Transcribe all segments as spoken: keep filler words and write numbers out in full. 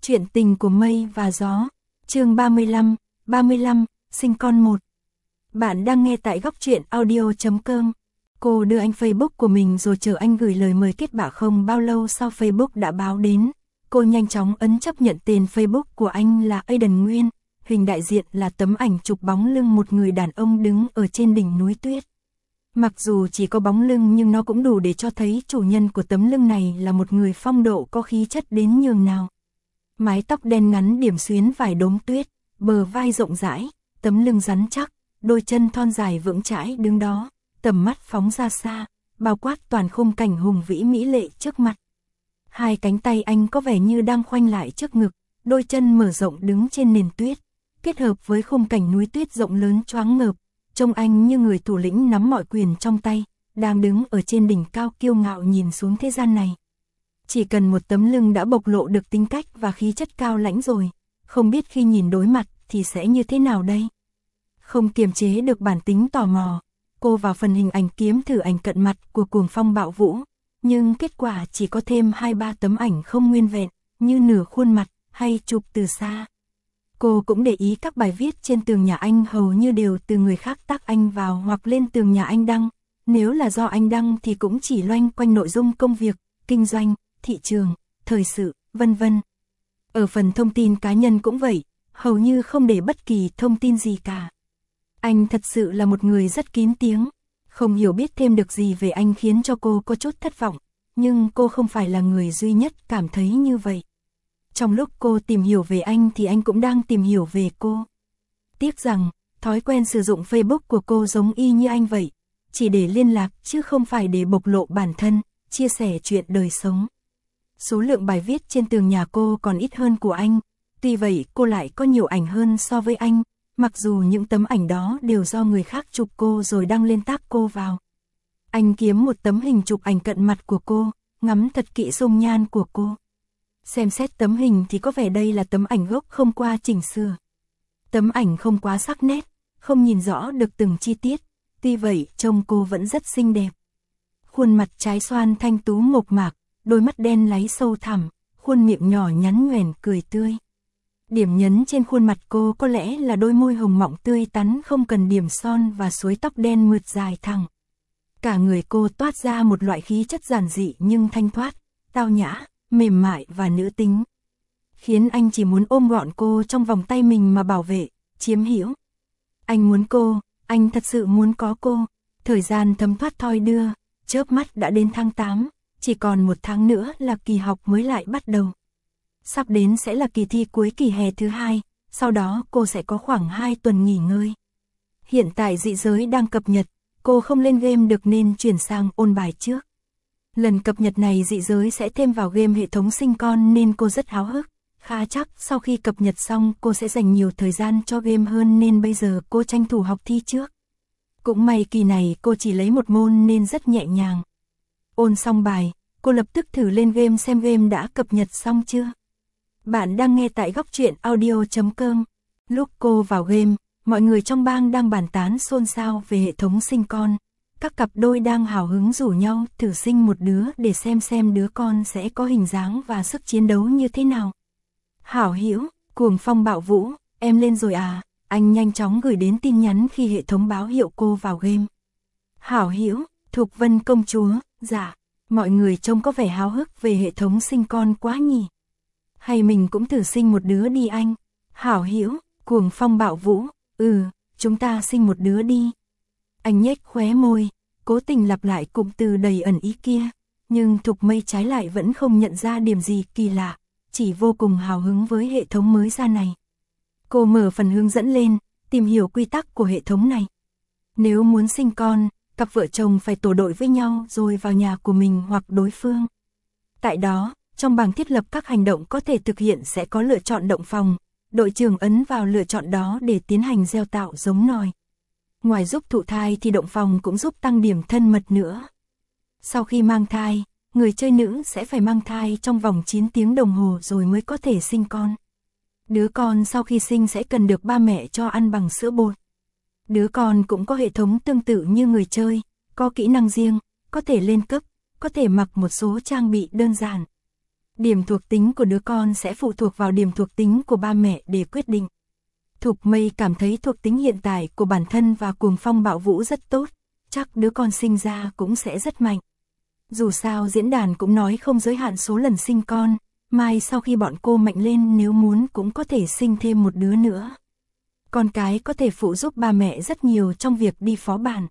Chuyện tình của mây và gió, chương ba mươi lăm, ba mươi lăm, sinh con một. Bạn đang nghe tại góc truyện audio chấm com. Cô đưa anh Facebook của mình rồi chờ anh gửi lời mời kết bạn. Không bao lâu sau Facebook đã báo đến, cô nhanh chóng ấn chấp nhận. Tên Facebook của anh là Aiden Nguyên, hình đại diện là tấm ảnh chụp bóng lưng một người đàn ông đứng ở trên đỉnh núi tuyết. Mặc dù chỉ có bóng lưng nhưng nó cũng đủ để cho thấy chủ nhân của tấm lưng này là một người phong độ có khí chất đến nhường nào. Mái tóc đen ngắn điểm xuyến vài đốm tuyết, bờ vai rộng rãi, tấm lưng rắn chắc, đôi chân thon dài vững chãi đứng đó, tầm mắt phóng ra xa, bao quát toàn khung cảnh hùng vĩ mỹ lệ trước mặt. Hai cánh tay anh có vẻ như đang khoanh lại trước ngực, đôi chân mở rộng đứng trên nền tuyết, kết hợp với khung cảnh núi tuyết rộng lớn choáng ngợp, trông anh như người thủ lĩnh nắm mọi quyền trong tay, đang đứng ở trên đỉnh cao kiêu ngạo nhìn xuống thế gian này. Chỉ cần một tấm lưng đã bộc lộ được tính cách và khí chất cao lãnh rồi, không biết khi nhìn đối mặt thì sẽ như thế nào đây? Không kiềm chế được bản tính tò mò, cô vào phần hình ảnh kiếm thử ảnh cận mặt của Cuồng Phong Bạo Vũ, nhưng kết quả chỉ có thêm hai ba tấm ảnh không nguyên vẹn, như nửa khuôn mặt hay chụp từ xa. Cô cũng để ý các bài viết trên tường nhà anh hầu như đều từ người khác tác anh vào hoặc lên tường nhà anh đăng, nếu là do anh đăng thì cũng chỉ loanh quanh nội dung công việc, kinh doanh, thị trường, thời sự, vân vân. Ở phần thông tin cá nhân cũng vậy, hầu như không để bất kỳ thông tin gì cả. Anh thật sự là một người rất kín tiếng, không hiểu biết thêm được gì về anh khiến cho cô có chút thất vọng, nhưng cô không phải là người duy nhất cảm thấy như vậy. Trong lúc cô tìm hiểu về anh thì anh cũng đang tìm hiểu về cô. Tiếc rằng, thói quen sử dụng Facebook của cô giống y như anh vậy, chỉ để liên lạc chứ không phải để bộc lộ bản thân, chia sẻ chuyện đời sống. Số lượng bài viết trên tường nhà cô còn ít hơn của anh, tuy vậy cô lại có nhiều ảnh hơn so với anh, mặc dù những tấm ảnh đó đều do người khác chụp cô rồi đăng lên tác cô vào. Anh kiếm một tấm hình chụp ảnh cận mặt của cô, ngắm thật kỹ dung nhan của cô. Xem xét tấm hình thì có vẻ đây là tấm ảnh gốc không qua chỉnh sửa. Tấm ảnh không quá sắc nét, không nhìn rõ được từng chi tiết, tuy vậy trông cô vẫn rất xinh đẹp. Khuôn mặt trái xoan thanh tú mộc mạc, đôi mắt đen láy sâu thẳm, khuôn miệng nhỏ nhắn nhoẻn cười tươi. Điểm nhấn trên khuôn mặt cô có lẽ là đôi môi hồng mọng tươi tắn không cần điểm son và suối tóc đen mượt dài thẳng. Cả người cô toát ra một loại khí chất giản dị nhưng thanh thoát, tao nhã, mềm mại và nữ tính. Khiến anh chỉ muốn ôm gọn cô trong vòng tay mình mà bảo vệ, chiếm hữu. Anh muốn cô, anh thật sự muốn có cô. Thời gian thấm thoát thoi đưa, chớp mắt đã đến tháng tám, chỉ còn một tháng nữa là kỳ học mới lại bắt đầu. Sắp đến sẽ là kỳ thi cuối kỳ hè thứ hai, sau đó cô sẽ có khoảng hai tuần nghỉ ngơi. Hiện tại dị giới đang cập nhật, cô không lên game được nên chuyển sang ôn bài trước. Lần cập nhật này dị giới sẽ thêm vào game hệ thống sinh con nên cô rất háo hức, khá chắc sau khi cập nhật xong cô sẽ dành nhiều thời gian cho game hơn nên bây giờ cô tranh thủ học thi trước. Cũng may kỳ này cô chỉ lấy một môn nên rất nhẹ nhàng. Ôn xong bài, cô lập tức thử lên game xem game đã cập nhật xong chưa. Bạn đang nghe tại góc truyện audio chấm com. Lúc cô vào game, mọi người trong bang đang bàn tán xôn xao về hệ thống sinh con. Các cặp đôi đang hào hứng rủ nhau thử sinh một đứa để xem xem đứa con sẽ có hình dáng và sức chiến đấu như thế nào. Hảo Hữu, Cuồng Phong Bạo Vũ, em lên rồi à? Anh nhanh chóng gửi đến tin nhắn khi hệ thống báo hiệu cô vào game. Hảo Hữu, Thục Vân công chúa, dạ, mọi người trông có vẻ háo hức về hệ thống sinh con quá nhỉ. Hay mình cũng thử sinh một đứa đi anh. Hảo Hữu, Cuồng Phong Bạo Vũ, ừ, chúng ta sinh một đứa đi. Anh nhếch khóe môi, cố tình lặp lại cụm từ đầy ẩn ý kia, nhưng Thục Mây trái lại vẫn không nhận ra điểm gì kỳ lạ, chỉ vô cùng hào hứng với hệ thống mới ra này. Cô mở phần hướng dẫn lên, tìm hiểu quy tắc của hệ thống này. Nếu muốn sinh con, cặp vợ chồng phải tổ đội với nhau rồi vào nhà của mình hoặc đối phương. Tại đó, trong bảng thiết lập các hành động có thể thực hiện sẽ có lựa chọn động phòng, đội trưởng ấn vào lựa chọn đó để tiến hành gieo tạo giống nòi. Ngoài giúp thụ thai thì động phòng cũng giúp tăng điểm thân mật nữa. Sau khi mang thai, người chơi nữ sẽ phải mang thai trong vòng chín tiếng đồng hồ rồi mới có thể sinh con. Đứa con sau khi sinh sẽ cần được ba mẹ cho ăn bằng sữa bột. Đứa con cũng có hệ thống tương tự như người chơi, có kỹ năng riêng, có thể lên cấp, có thể mặc một số trang bị đơn giản. Điểm thuộc tính của đứa con sẽ phụ thuộc vào điểm thuộc tính của ba mẹ để quyết định. Thục Mây cảm thấy thuộc tính hiện tại của bản thân và Cuồng Phong Bạo Vũ rất tốt, chắc đứa con sinh ra cũng sẽ rất mạnh. Dù sao diễn đàn cũng nói không giới hạn số lần sinh con, mai sau khi bọn cô mạnh lên nếu muốn cũng có thể sinh thêm một đứa nữa. Con cái có thể phụ giúp ba mẹ rất nhiều trong việc đi phó bản.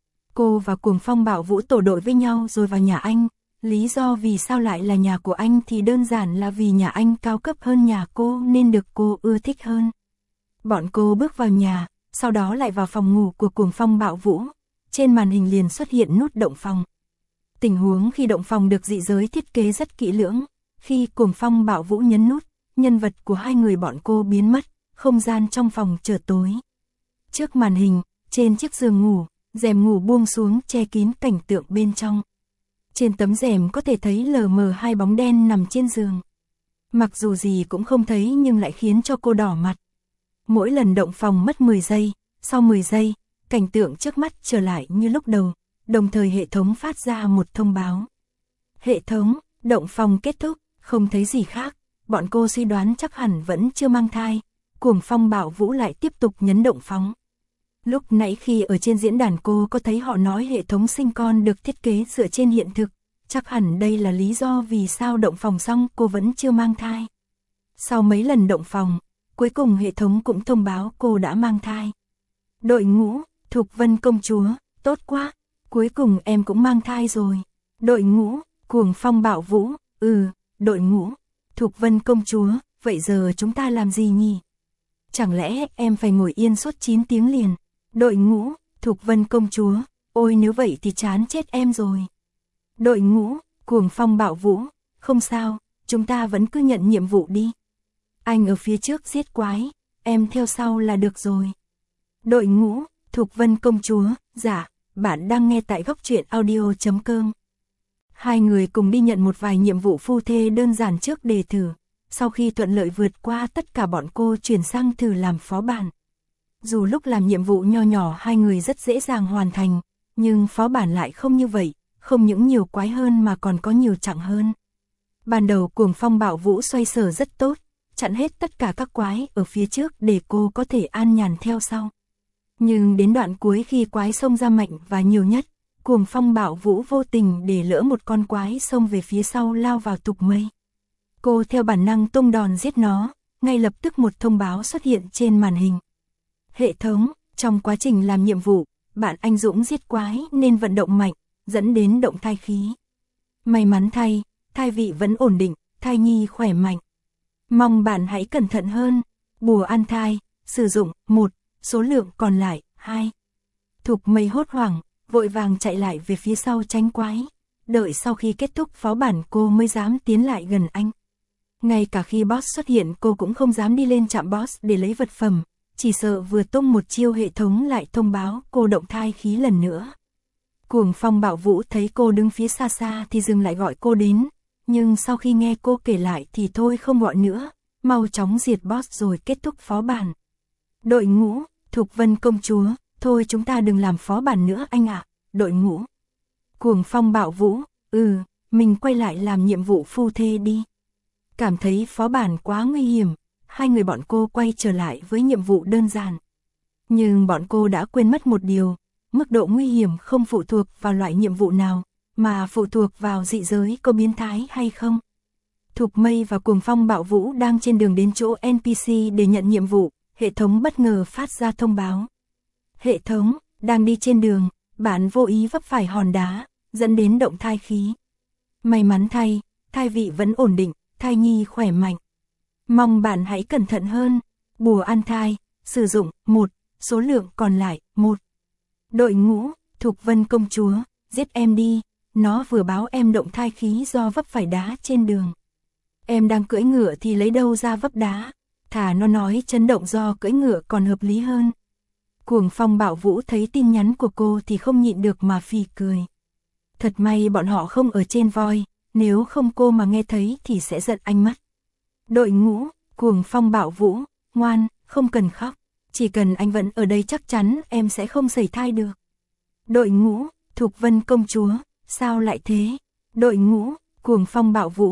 Cô và Cuồng Phong Bạo Vũ tổ đội với nhau rồi vào nhà anh, lý do vì sao lại là nhà của anh thì đơn giản là vì nhà anh cao cấp hơn nhà cô nên được cô ưa thích hơn. Bọn cô bước vào nhà, sau đó lại vào phòng ngủ của Cuồng Phong Bạo Vũ, trên màn hình liền xuất hiện nút động phòng. Tình huống khi động phòng được dị giới thiết kế rất kỹ lưỡng, khi Cuồng Phong Bạo Vũ nhấn nút, nhân vật của hai người bọn cô biến mất, không gian trong phòng chợt tối. Trước màn hình, trên chiếc giường ngủ, rèm ngủ buông xuống che kín cảnh tượng bên trong. Trên tấm rèm có thể thấy lờ mờ hai bóng đen nằm trên giường. Mặc dù gì cũng không thấy nhưng lại khiến cho cô đỏ mặt. Mỗi lần động phòng mất mười giây, sau mười giây, cảnh tượng trước mắt trở lại như lúc đầu, đồng thời hệ thống phát ra một thông báo. Hệ thống, động phòng kết thúc, không thấy gì khác, bọn cô suy đoán chắc hẳn vẫn chưa mang thai. Cuồng Phong Bạo Vũ lại tiếp tục nhấn động phóng. Lúc nãy khi ở trên diễn đàn cô có thấy họ nói hệ thống sinh con được thiết kế dựa trên hiện thực, chắc hẳn đây là lý do vì sao động phòng xong cô vẫn chưa mang thai. Sau mấy lần động phòng, cuối cùng hệ thống cũng thông báo cô đã mang thai. Đội ngũ, Thục Vân công chúa, tốt quá, cuối cùng em cũng mang thai rồi. Đội ngũ, Cuồng Phong Bạo Vũ, ừ, đội ngũ, Thục Vân công chúa, vậy giờ chúng ta làm gì nhỉ? Chẳng lẽ em phải ngồi yên suốt chín tiếng liền? Đội ngũ, Thục Vân công chúa, ôi nếu vậy thì chán chết em rồi. Đội ngũ, Cuồng Phong Bạo Vũ, không sao, chúng ta vẫn cứ nhận nhiệm vụ đi. Anh ở phía trước giết quái, em theo sau là được rồi. Đội ngũ, Thục Vân công chúa, dạ, bạn đang nghe tại góc truyện audio chấm com. Hai người cùng đi nhận một vài nhiệm vụ phu thê đơn giản trước để thử. Sau khi thuận lợi vượt qua tất cả bọn cô chuyển sang thử làm phó bản. Dù lúc làm nhiệm vụ nho nhỏ hai người rất dễ dàng hoàn thành, nhưng phó bản lại không như vậy, không những nhiều quái hơn mà còn có nhiều chặng hơn. Ban đầu Cuồng Phong Bạo Vũ xoay sở rất tốt, chặn hết tất cả các quái ở phía trước để cô có thể an nhàn theo sau. Nhưng đến đoạn cuối khi quái xông ra mạnh và nhiều nhất, Cuồng Phong Bạo Vũ vô tình để lỡ một con quái xông về phía sau lao vào Thục Mây. Cô theo bản năng tung đòn giết nó, ngay lập tức một thông báo xuất hiện trên màn hình. Hệ thống, trong quá trình làm nhiệm vụ, bạn anh dũng giết quái nên vận động mạnh, dẫn đến động thai khí. May mắn thay, thai vị vẫn ổn định, thai nhi khỏe mạnh. Mong bạn hãy cẩn thận hơn, bùa an thai, sử dụng một, số lượng còn lại hai. Thục Mây hốt hoảng, vội vàng chạy lại về phía sau tránh quái. Đợi sau khi kết thúc phó bản cô mới dám tiến lại gần anh. Ngay cả khi boss xuất hiện cô cũng không dám đi lên chạm boss để lấy vật phẩm, chỉ sợ vừa tung một chiêu hệ thống lại thông báo cô động thai khí lần nữa. Cuồng Phong Bạo Vũ thấy cô đứng phía xa xa thì dừng lại gọi cô đến, nhưng sau khi nghe cô kể lại thì thôi không gọi nữa, mau chóng diệt boss rồi kết thúc phó bản. Đội ngũ, Thục Vân công chúa, thôi chúng ta đừng làm phó bản nữa anh ạ. Đội ngũ, Cuồng Phong Bạo Vũ, ừ, mình quay lại làm nhiệm vụ phu thê đi. Cảm thấy phó bản quá nguy hiểm, hai người bọn cô quay trở lại với nhiệm vụ đơn giản. Nhưng bọn cô đã quên mất một điều, mức độ nguy hiểm không phụ thuộc vào loại nhiệm vụ nào, mà phụ thuộc vào dị giới có biến thái hay không. Thục Mây và Cuồng Phong Bạo Vũ đang trên đường đến chỗ en pê xê để nhận nhiệm vụ, hệ thống bất ngờ phát ra thông báo. Hệ thống, đang đi trên đường, bạn vô ý vấp phải hòn đá, dẫn đến động thai khí. May mắn thay, thai vị vẫn ổn định, thai nhi khỏe mạnh. Mong bạn hãy cẩn thận hơn, bùa an thai, sử dụng một, số lượng còn lại một. Đội ngũ, Thục Vân công chúa, giết em đi, nó vừa báo em động thai khí do vấp phải đá trên đường. Em đang cưỡi ngựa thì lấy đâu ra vấp đá, thà nó nói chấn động do cưỡi ngựa còn hợp lý hơn. Cuồng Phong Bạo Vũ thấy tin nhắn của cô thì không nhịn được mà phì cười. Thật may bọn họ không ở trên voi, nếu không cô mà nghe thấy thì sẽ giận anh mất. Đội ngũ, Cuồng Phong Bạo Vũ, ngoan, không cần khóc, chỉ cần anh vẫn ở đây chắc chắn em sẽ không sẩy thai được. Đội ngũ, Thục Vân công chúa, sao lại thế? Đội ngũ, Cuồng Phong Bạo Vũ,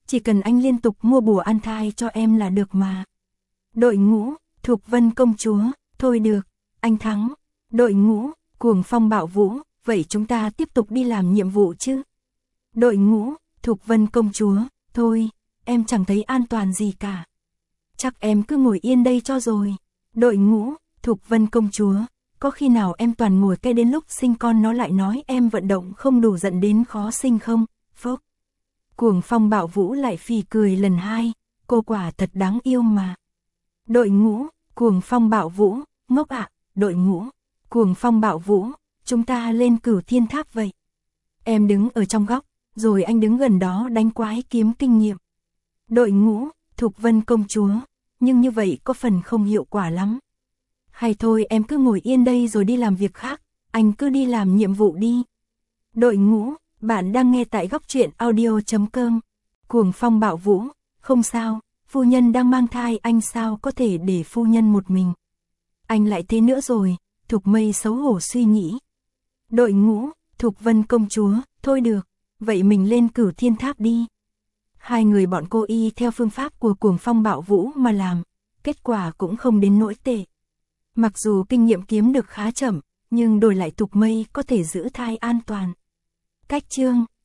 chỉ cần anh liên tục mua bùa an thai cho em là được mà. Đội ngũ, Thục Vân công chúa, thôi được, anh thắng. Đội ngũ, Cuồng Phong Bạo Vũ, vậy chúng ta tiếp tục đi làm nhiệm vụ chứ. Đội ngũ, Thục Vân công chúa, thôi, em chẳng thấy an toàn gì cả. Chắc em cứ ngồi yên đây cho rồi. Đội ngũ, Thục Vân công chúa, có khi nào em toàn ngồi cây đến lúc sinh con nó lại nói em vận động không đủ dẫn đến khó sinh không? Phốc. Cuồng Phong Bạo Vũ lại phì cười lần hai, cô quả thật đáng yêu mà. Đội ngũ, Cuồng Phong Bạo Vũ, ngốc ạ, đội ngũ, Cuồng Phong Bạo Vũ, chúng ta lên Cửu Thiên Tháp vậy. Em đứng ở trong góc, rồi anh đứng gần đó đánh quái kiếm kinh nghiệm. Đội ngũ, Thục Vân công chúa, nhưng như vậy có phần không hiệu quả lắm. Hay thôi em cứ ngồi yên đây rồi đi làm việc khác, anh cứ đi làm nhiệm vụ đi. Đội ngũ, bạn đang nghe tại góc truyện audio chấm com. Cuồng Phong Bạo Vũ, không sao, phu nhân đang mang thai, anh sao có thể để phu nhân một mình. Anh lại thế nữa rồi, Thục Mây xấu hổ suy nghĩ. Đội ngũ, Thục Vân công chúa, thôi được, vậy mình lên Cửu Thiên Tháp đi. Hai người bọn cô y theo phương pháp của Cuồng Phong Bạo Vũ mà làm, kết quả cũng không đến nỗi tệ. Mặc dù kinh nghiệm kiếm được khá chậm, nhưng đổi lại Thục Mây có thể giữ thai an toàn. Cách chương